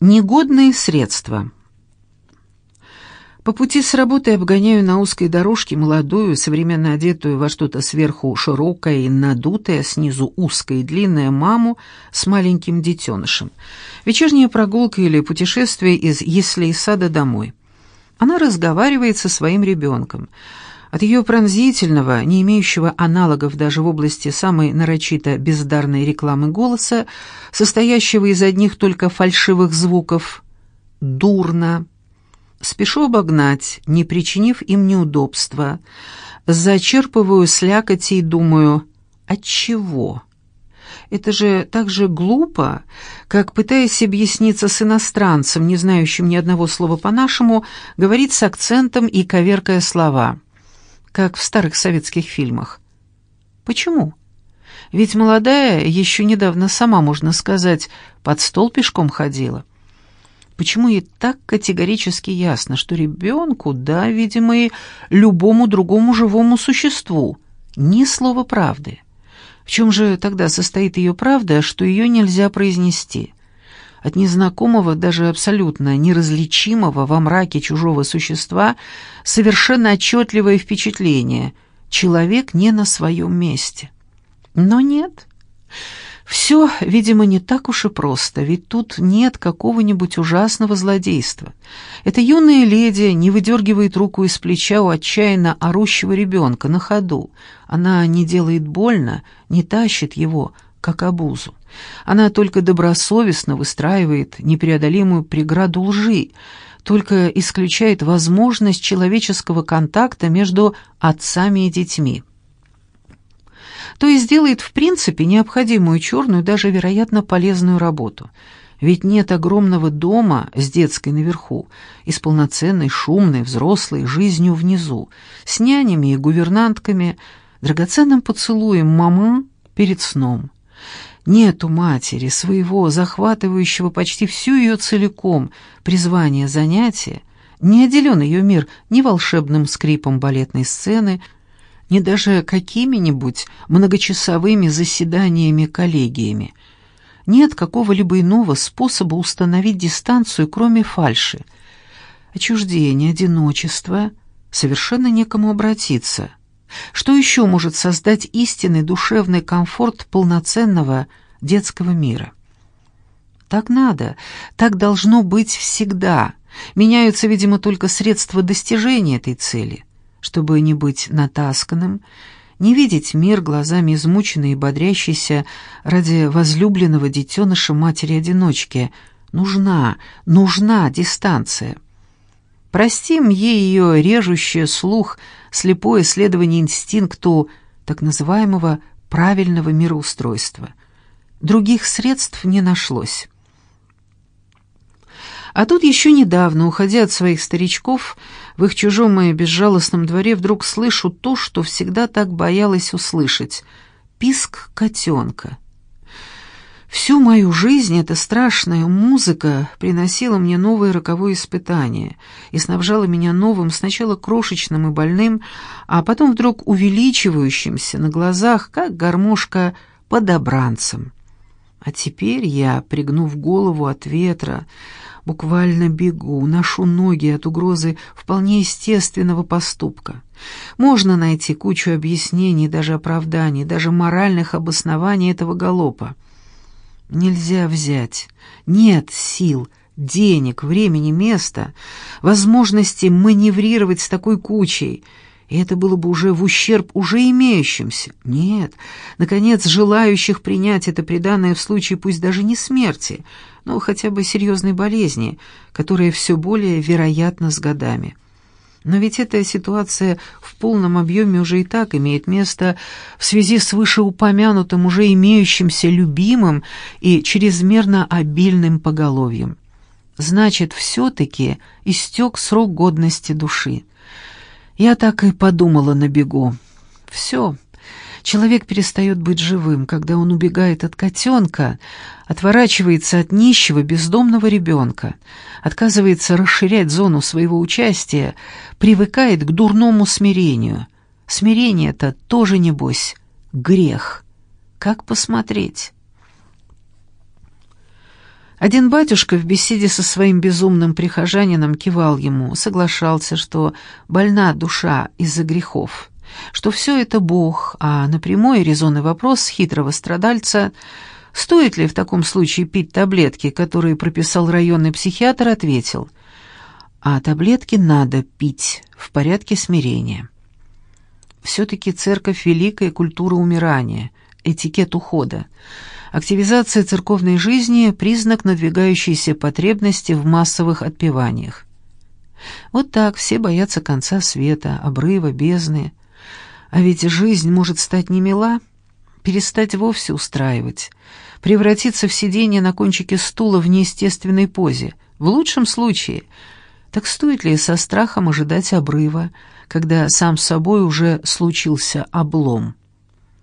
Негодные средства. По пути с работы обгоняю на узкой дорожке молодую, современно одетую во что-то сверху широкое и надутое, снизу узкое и длинное маму с маленьким детенышем. Вечерняя прогулка или путешествие из яслей сада домой. Она разговаривает со своим ребенком. От ее пронзительного, не имеющего аналогов даже в области самой нарочито бездарной рекламы голоса, состоящего из одних только фальшивых звуков, дурно. Спешу обогнать, не причинив им неудобства. Зачерпываю слякоти и думаю, отчего? Это же так же глупо, как, пытаясь объясниться с иностранцем, не знающим ни одного слова по-нашему, говорить с акцентом и коверкая слова, как в старых советских фильмах. Почему? Ведь молодая еще недавно сама, можно сказать, под стол пешком ходила. Почему ей так категорически ясно, что ребенку, да, видимо, и любому другому живому существу, ни слова правды? В чем же тогда состоит ее правда, что ее нельзя произнести? От незнакомого, даже абсолютно неразличимого во мраке чужого существа совершенно отчетливое впечатление — человек не на своем месте. Но нет. Все, видимо, не так уж и просто, ведь тут нет какого-нибудь ужасного злодейства. Эта юная леди не выдергивает руку из плеча у отчаянно орущего ребенка на ходу. Она не делает больно, не тащит его, как обузу. Она только добросовестно выстраивает непреодолимую преграду лжи, только исключает возможность человеческого контакта между отцами и детьми. То есть делает в принципе необходимую черную, даже, вероятно, полезную работу. Ведь нет огромного дома с детской наверху и с полноценной, шумной, взрослой жизнью внизу, с нянями и гувернантками, драгоценным поцелуем мамы перед сном. Нет у матери своего, захватывающего почти всю ее целиком, призвания занятия, не отделен ее мир ни волшебным скрипом балетной сцены, ни даже какими-нибудь многочасовыми заседаниями-коллегиями. Нет какого-либо иного способа установить дистанцию, кроме фальши. Отчуждение, одиночество, совершенно некому обратиться. Что еще может создать истинный душевный комфорт полноценного детского мира? Так надо, так должно быть всегда. Меняются, видимо, только средства достижения этой цели. Чтобы не быть натасканным, не видеть мир глазами измученной и бодрящейся ради возлюбленного детеныша матери-одиночки, нужна дистанция. Простим ей ее режущее слух, слепое следование инстинкту так называемого правильного мироустройства. Других средств не нашлось. А тут еще недавно, уходя от своих старичков, в их чужом и безжалостном дворе вдруг слышу то, что всегда так боялась услышать — писк котенка. Всю мою жизнь эта страшная музыка приносила мне новые роковые испытания и снабжала меня новым, сначала крошечным и больным, а потом вдруг увеличивающимся на глазах, как гармошка, подобранцем. А теперь я, пригнув голову от ветра, буквально бегу, ношу ноги от угрозы вполне естественного поступка. Можно найти кучу объяснений, даже оправданий, даже моральных обоснований этого галопа. Нельзя взять. Нет сил, денег, времени, места, возможности маневрировать с такой кучей. И это было бы уже в ущерб уже имеющимся. Нет, наконец, желающих принять это приданое в случае пусть даже не смерти, но хотя бы серьезной болезни, которая все более вероятна с годами. Но ведь эта ситуация в полном объеме уже и так имеет место в связи с вышеупомянутым уже имеющимся любимым и чрезмерно обильным поголовьем. Значит, все-таки истек срок годности души. Я так и подумала на бегу. Все. Человек перестает быть живым, когда он убегает от котенка, отворачивается от нищего бездомного ребенка, отказывается расширять зону своего участия, привыкает к дурному смирению. Смирение-то тоже, небось, грех. Как посмотреть? Один батюшка в беседе со своим безумным прихожанином кивал ему, соглашался, что больна душа из-за грехов, что все это Бог, а на прямой резонный вопрос хитрого страдальца, стоит ли в таком случае пить таблетки, которые прописал районный психиатр, ответил: а таблетки надо пить в порядке смирения. Все-таки церковь — великая культура умирания, этикет ухода. Активизация церковной жизни — признак надвигающейся потребности в массовых отпеваниях. Вот так все боятся конца света, обрыва, бездны. А ведь жизнь может стать немила, перестать вовсе устраивать, превратиться в сидение на кончике стула в неестественной позе. В лучшем случае. Так стоит ли со страхом ожидать обрыва, когда сам собой уже случился облом?